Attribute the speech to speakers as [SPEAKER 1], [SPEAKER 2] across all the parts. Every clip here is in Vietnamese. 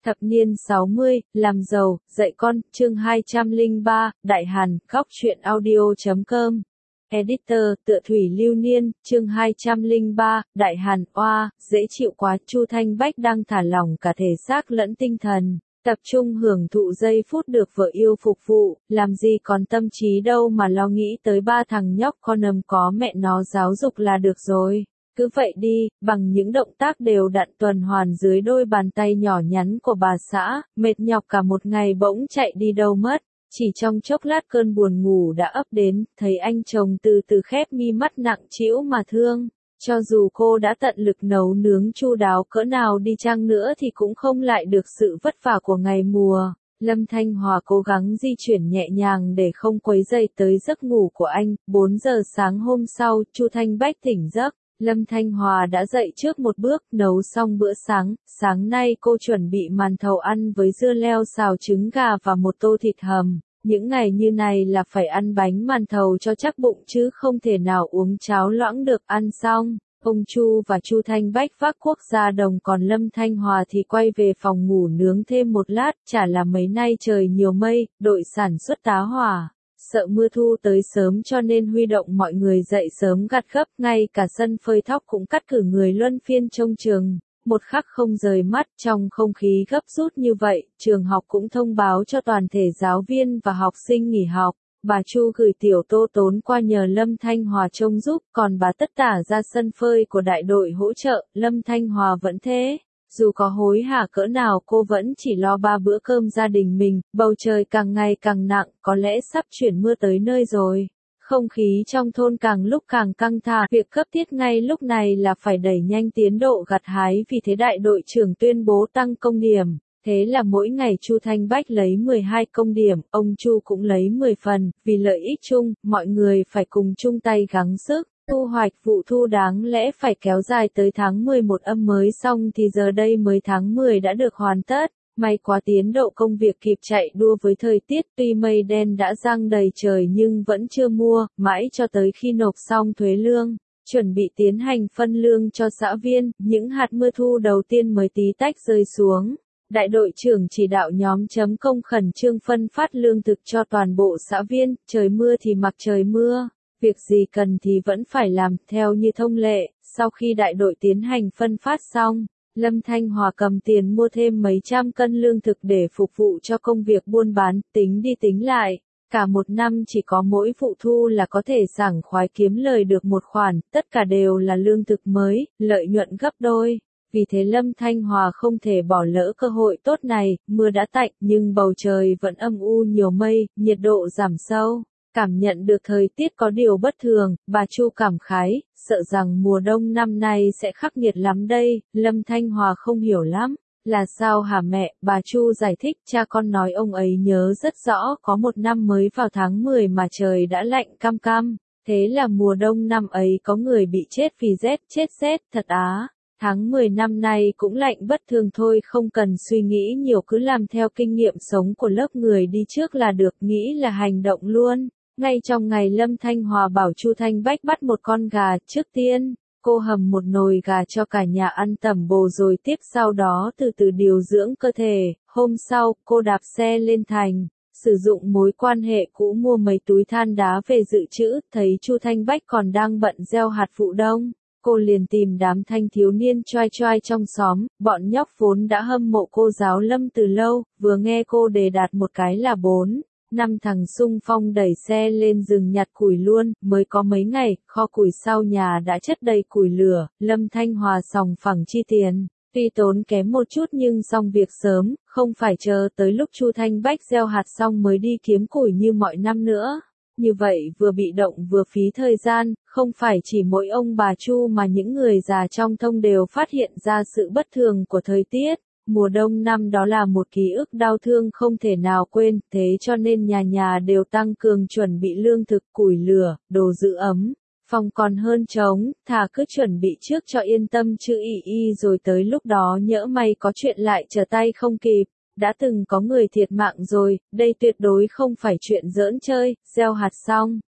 [SPEAKER 1] Thập niên 60, làm giàu, dạy con, chương 203, Đại Hàn, góc truyện audio.com. Editor, tựa thủy lưu niên, chương 203, Đại Hàn, oa, dễ chịu quá, Chu Thanh Bách đang thả lỏng cả thể xác lẫn tinh thần, tập trung hưởng thụ giây phút được vợ yêu phục vụ, làm gì còn tâm trí đâu mà lo nghĩ tới ba thằng nhóc con có mẹ nó giáo dục là được rồi. Cứ vậy đi, bằng những động tác đều đặn tuần hoàn dưới đôi bàn tay nhỏ nhắn của bà xã, mệt nhọc cả một ngày bỗng chạy đi đâu mất. Chỉ trong chốc lát cơn buồn ngủ đã ập đến, thấy anh chồng từ từ khép mi mắt nặng trĩu mà thương. Cho dù cô đã tận lực nấu nướng chu đáo cỡ nào đi chăng nữa thì cũng không lại được sự vất vả của ngày mùa. Lâm Thanh Hòa cố gắng di chuyển nhẹ nhàng để không quấy rầy tới giấc ngủ của anh. 4 giờ sáng hôm sau, Chu Thanh Bách tỉnh giấc. Lâm Thanh Hòa đã dậy trước một bước, nấu xong bữa sáng. Sáng nay cô chuẩn bị màn thầu ăn với dưa leo xào trứng gà và một tô thịt hầm. Những ngày như này là phải ăn bánh màn thầu cho chắc bụng chứ không thể nào uống cháo loãng được. Ăn xong, ông Chu và Chu Thanh Bách vác cuốc ra đồng, còn Lâm Thanh Hòa thì quay về phòng ngủ nướng thêm một lát. Chả là mấy nay trời nhiều mây, đội sản xuất tá hỏa. Sợ mưa thu tới sớm cho nên huy động mọi người dậy sớm gặt gấp, ngay cả sân phơi thóc cũng cắt cử người luân phiên trông chừng. Một khắc không rời mắt, trong không khí gấp rút như vậy, trường học cũng thông báo cho toàn thể giáo viên và học sinh nghỉ học. Bà Chu gửi tiểu Tô Tốn qua nhờ Lâm Thanh Hòa trông giúp, còn bà Tất Tả ra sân phơi của đại đội hỗ trợ. Lâm Thanh Hòa vẫn thế. Dù có hối hả cỡ nào cô vẫn chỉ lo 3 bữa cơm gia đình mình. Bầu trời càng ngày càng nặng, có lẽ sắp chuyển mưa tới nơi rồi. Không khí trong thôn càng lúc càng căng thẳng, việc cấp thiết ngay lúc này là phải đẩy nhanh tiến độ gặt hái, vì thế đại đội trưởng tuyên bố tăng công điểm. Thế là mỗi ngày Chu Thanh Bách lấy 12 công điểm, ông Chu cũng lấy 10 phần, vì lợi ích chung, mọi người phải cùng chung tay gắng sức. Thu hoạch vụ thu đáng lẽ phải kéo dài tới tháng 11 âm mới xong thì giờ đây mới tháng 10 đã được hoàn tất. May quá tiến độ công việc kịp chạy đua với thời tiết, tuy mây đen đã giăng đầy trời nhưng vẫn chưa mua, mãi cho tới khi nộp xong thuế lương, chuẩn bị tiến hành phân lương cho xã viên, những hạt mưa thu đầu tiên mới tí tách rơi xuống. Đại đội trưởng chỉ đạo nhóm chấm công khẩn trương phân phát lương thực cho toàn bộ xã viên, trời mưa thì mặc trời mưa. Việc gì cần thì vẫn phải làm, theo như thông lệ. Sau khi đại đội tiến hành phân phát xong, Lâm Thanh Hòa cầm tiền mua thêm mấy trăm cân lương thực để phục vụ cho công việc buôn bán. Tính đi tính lại, cả một năm chỉ có mỗi vụ thu là có thể sảng khoái kiếm lời được một khoản, tất cả đều là lương thực mới, lợi nhuận gấp đôi. Vì thế Lâm Thanh Hòa không thể bỏ lỡ cơ hội tốt này. Mưa đã tạnh nhưng bầu trời vẫn âm u nhiều mây, nhiệt độ giảm sâu. Cảm nhận được thời tiết có điều bất thường, bà Chu cảm khái, sợ rằng mùa đông năm nay sẽ khắc nghiệt lắm đây. Lâm Thanh Hòa không hiểu lắm. Là sao hả mẹ? Bà Chu giải thích, cha con nói ông ấy nhớ rất rõ, có một năm mới vào tháng 10 mà trời đã lạnh cam cam. Thế là mùa đông năm ấy có người bị chết vì rét, chết rét, thật á. Tháng 10 năm nay cũng lạnh bất thường thôi, không cần suy nghĩ nhiều, cứ làm theo kinh nghiệm sống của lớp người đi trước là được, nghĩ là hành động luôn. Ngay trong ngày Lâm Thanh Hòa bảo Chu Thanh Bách bắt một con gà, trước tiên, cô hầm một nồi gà cho cả nhà ăn tẩm bổ rồi tiếp sau đó từ từ điều dưỡng cơ thể. Hôm sau, cô đạp xe lên thành, sử dụng mối quan hệ cũ mua mấy túi than đá về dự trữ, thấy Chu Thanh Bách còn đang bận gieo hạt vụ đông. Cô liền tìm đám thanh thiếu niên choai choai trong xóm, bọn nhóc vốn đã hâm mộ cô giáo Lâm từ lâu, vừa nghe cô đề đạt một cái là 4-5 thằng xung phong đẩy xe lên rừng nhặt củi luôn. Mới có mấy ngày, kho củi sau nhà đã chất đầy củi lửa. Lâm Thanh Hòa sòng phẳng chi tiền, tuy tốn kém một chút nhưng xong việc sớm, không phải chờ tới lúc Chu Thanh Bách gieo hạt xong mới đi kiếm củi như mọi năm nữa. Như vậy vừa bị động vừa phí thời gian, không phải chỉ mỗi ông bà Chu mà những người già trong thôn đều phát hiện ra sự bất thường của thời tiết. Mùa đông năm đó là một ký ức đau thương không thể nào quên, thế cho nên nhà nhà đều tăng cường chuẩn bị lương thực, củi lửa, đồ giữ ấm. Phòng còn hơn trống, thà cứ chuẩn bị trước cho yên tâm chứ rồi tới lúc đó nhỡ may có chuyện lại trở tay không kịp. Đã từng có người thiệt mạng rồi, đây tuyệt đối không phải chuyện giỡn chơi. Gieo hạt xong,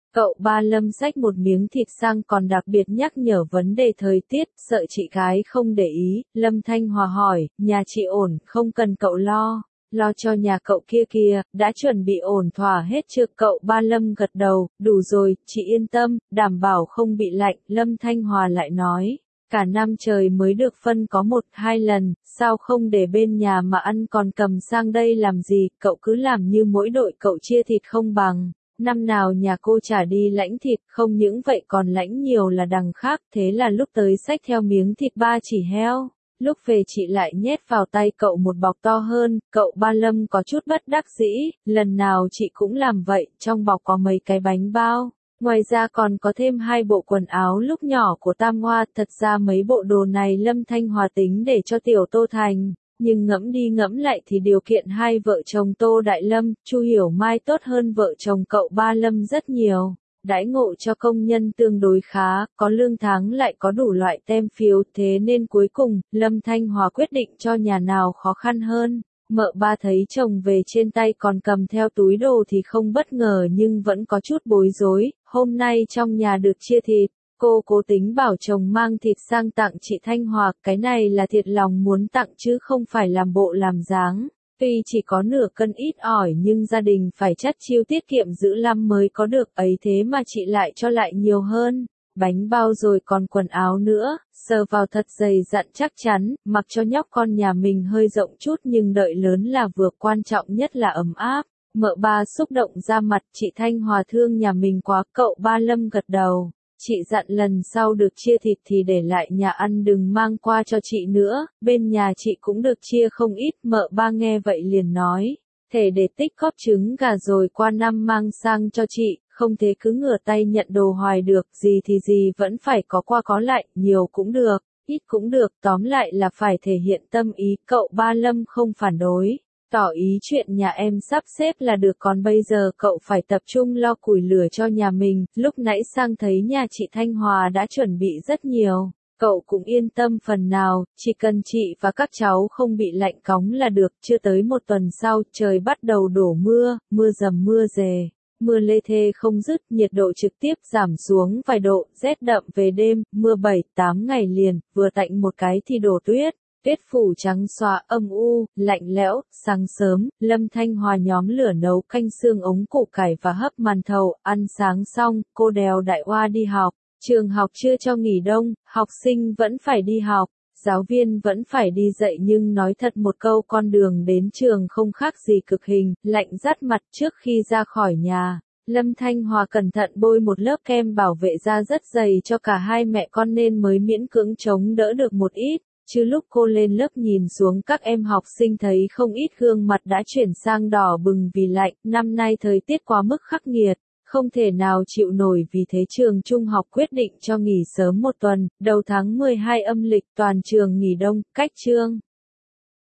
[SPEAKER 1] Cậu ba Lâm xách một miếng thịt sang còn đặc biệt nhắc nhở vấn đề thời tiết, sợ chị gái không để ý. Lâm Thanh Hòa hỏi, nhà chị ổn, không cần cậu lo. Lo cho nhà cậu kia kìa, đã chuẩn bị ổn thỏa hết chưa? Cậu ba Lâm gật đầu, đủ rồi, chị yên tâm, đảm bảo không bị lạnh. Lâm Thanh Hòa lại nói, cả năm trời mới được phân có 1-2 lần, sao không để bên nhà mà ăn còn cầm sang đây làm gì? Cậu cứ làm như mỗi đội cậu chia thịt không bằng. Năm nào nhà cô trả đi lãnh thịt, không những vậy còn lãnh nhiều là đằng khác. Thế là lúc tới xách theo miếng thịt 3 chỉ heo, lúc về chị lại nhét vào tay cậu một bọc to hơn. Cậu ba Lâm có chút bất đắc dĩ, lần nào chị cũng làm vậy, trong bọc có mấy cái bánh bao. Ngoài ra còn có thêm 2 bộ quần áo lúc nhỏ của Tam Hoa. Thật ra mấy bộ đồ này Lâm Thanh Hòa tính để cho tiểu Tô Thành, nhưng ngẫm đi ngẫm lại thì điều kiện hai vợ chồng Tô Đại Lâm, Chu Hiểu Mai tốt hơn vợ chồng cậu ba Lâm rất nhiều. Đãi ngộ cho công nhân tương đối khá, có lương tháng lại có đủ loại tem phiếu, thế nên cuối cùng, Lâm Thanh Hòa quyết định cho nhà nào khó khăn hơn. Mợ ba thấy chồng về trên tay còn cầm theo túi đồ thì không bất ngờ nhưng vẫn có chút bối rối. Hôm nay trong nhà được chia thịt, cô cố tính bảo chồng mang thịt sang tặng chị Thanh Hòa, cái này là thiệt lòng muốn tặng chứ không phải làm bộ làm dáng. Tuy chỉ có nửa cân ít ỏi nhưng gia đình phải chắt chiu tiết kiệm giữ lăm mới có được, ấy thế mà chị lại cho lại nhiều hơn. Bánh bao rồi còn quần áo nữa, sờ vào thật dày dặn chắc chắn, mặc cho nhóc con nhà mình hơi rộng chút nhưng đợi lớn là vừa, quan trọng nhất là ấm áp. Mợ ba xúc động ra mặt, chị Thanh Hòa thương nhà mình quá. Cậu ba Lâm gật đầu, chị dặn lần sau được chia thịt thì để lại nhà ăn đừng mang qua cho chị nữa, bên nhà chị cũng được chia không ít. Mợ ba nghe vậy liền nói, thể để tích góp trứng gà rồi qua năm mang sang cho chị, không thế cứ ngửa tay nhận đồ hoài được, gì thì gì vẫn phải có qua có lại, nhiều cũng được, ít cũng được, tóm lại là phải thể hiện tâm ý. Cậu ba Lâm không phản đối, tỏ ý chuyện nhà em sắp xếp là được, còn bây giờ cậu phải tập trung lo củi lửa cho nhà mình. Lúc nãy sang thấy nhà chị Thanh Hòa đã chuẩn bị rất nhiều, cậu cũng yên tâm phần nào, chỉ cần chị và các cháu không bị lạnh cóng là được. Chưa tới một tuần sau, trời bắt đầu đổ mưa, mưa rầm mưa rề. Mưa lê thê không dứt, nhiệt độ trực tiếp giảm xuống vài độ, rét đậm về đêm, mưa 7-8 ngày liền, vừa tạnh một cái thì đổ tuyết. Tuyết phủ trắng xóa, âm u, lạnh lẽo. Sáng sớm, Lâm Thanh Hòa nhóm lửa nấu canh xương ống củ cải và hấp màn thầu, ăn sáng xong, cô đèo Đại Hoa đi học. Trường học chưa cho nghỉ đông, học sinh vẫn phải đi học, giáo viên vẫn phải đi dạy nhưng nói thật một câu, con đường đến trường không khác gì cực hình, lạnh rát mặt. Trước khi ra khỏi nhà, Lâm Thanh Hòa cẩn thận bôi một lớp kem bảo vệ da rất dày cho cả hai mẹ con nên mới miễn cưỡng chống đỡ được một ít. Chứ lúc cô lên lớp nhìn xuống các em học sinh thấy không ít gương mặt đã chuyển sang đỏ bừng vì lạnh. Năm nay thời tiết quá mức khắc nghiệt, không thể nào chịu nổi, vì thế trường trung học quyết định cho nghỉ sớm một tuần. Đầu tháng 12 âm lịch toàn trường nghỉ đông, cách chương